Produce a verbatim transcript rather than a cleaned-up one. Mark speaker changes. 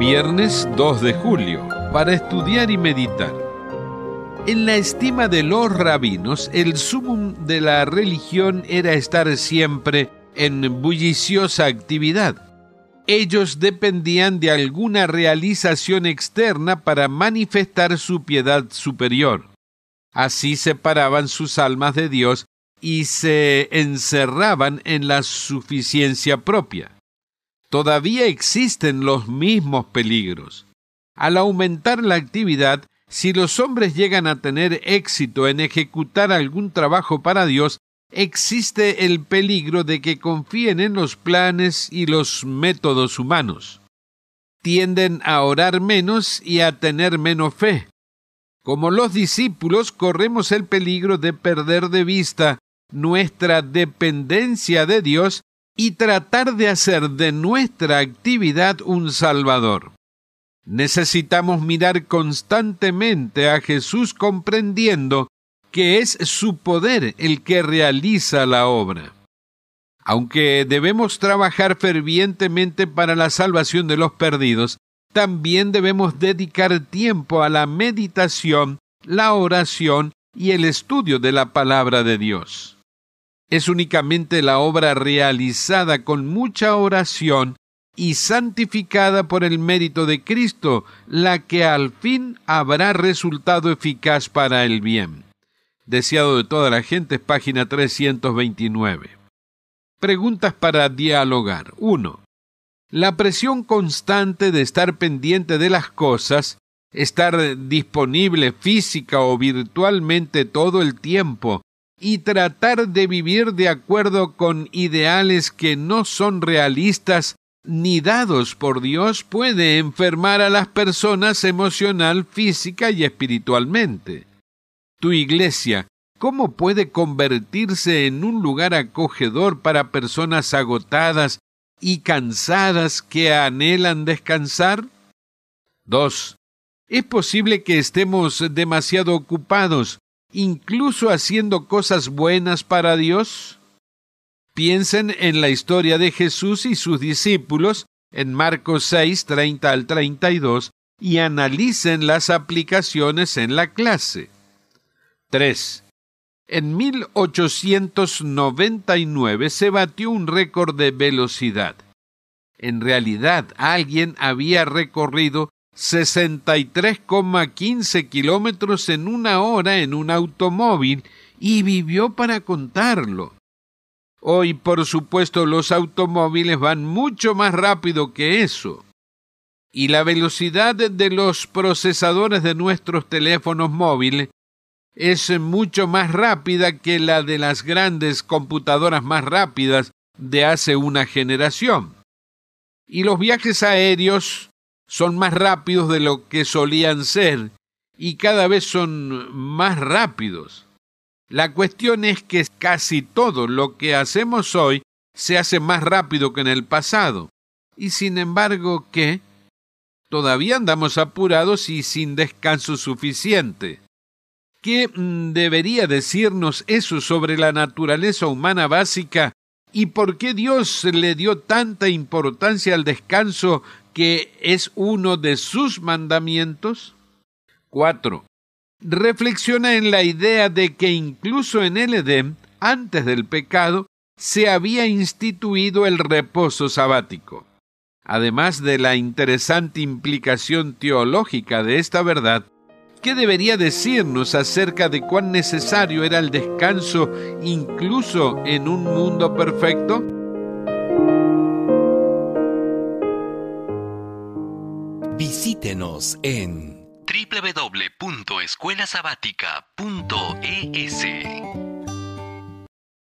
Speaker 1: Viernes dos de julio, para estudiar y meditar. En la estima de los rabinos, el sumum de la religión era estar siempre en bulliciosa actividad. Ellos dependían de alguna realización externa para manifestar su piedad superior. Así separaban sus almas de Dios y se encerraban en la suficiencia propia. Todavía existen los mismos peligros. Al aumentar la actividad, si los hombres llegan a tener éxito en ejecutar algún trabajo para Dios, existe el peligro de que confíen en los planes y los métodos humanos. Tienden a orar menos y a tener menos fe. Como los discípulos, corremos el peligro de perder de vista nuestra dependencia de Dios y tratar de hacer de nuestra actividad un Salvador. Necesitamos mirar constantemente a Jesús comprendiendo que es su poder el que realiza la obra. Aunque debemos trabajar fervientemente para la salvación de los perdidos, también debemos dedicar tiempo a la meditación, la oración y el estudio de la palabra de Dios. Es únicamente la obra realizada con mucha oración y santificada por el mérito de Cristo la que al fin habrá resultado eficaz para el bien. Deseado de toda la gente, página trescientos veintinueve. Preguntas para dialogar. uno. La presión constante de estar pendiente de las cosas, estar disponible física o virtualmente todo el tiempo y tratar de vivir de acuerdo con ideales que no son realistas ni dados por Dios puede enfermar a las personas emocional, física y espiritualmente. Tu iglesia, ¿cómo puede convertirse en un lugar acogedor para personas agotadas y cansadas que anhelan descansar? dos. ¿Es posible que estemos demasiado ocupados, incluso haciendo cosas buenas para Dios? Piensen en la historia de Jesús y sus discípulos en Marcos seis, treinta al treinta y dos y analicen las aplicaciones en la clase. tres. En mil ochocientos noventa y nueve se batió un récord de velocidad. En realidad, alguien había recorrido sesenta y tres coma quince kilómetros en una hora en un automóvil y vivió para contarlo. Hoy, por supuesto, los automóviles van mucho más rápido que eso. Y la velocidad de los procesadores de nuestros teléfonos móviles es mucho más rápida que la de las grandes computadoras más rápidas de hace una generación. Y los viajes aéreos son más rápidos de lo que solían ser y cada vez son más rápidos. La cuestión es que casi todo lo que hacemos hoy se hace más rápido que en el pasado. Y sin embargo, ¿qué? Todavía andamos apurados y sin descanso suficiente. ¿Qué mm, debería decirnos eso sobre la naturaleza humana básica y por qué Dios le dio tanta importancia al descanso que es uno de sus mandamientos? cuatro. Reflexiona en la idea de que incluso en el Edén, antes del pecado, se había instituido el reposo sabático. Además de la interesante implicación teológica de esta verdad, ¿qué debería decirnos acerca de cuán necesario era el descanso incluso en un mundo perfecto?
Speaker 2: Visítenos en doble u doble u doble u punto escuela sabática punto e s.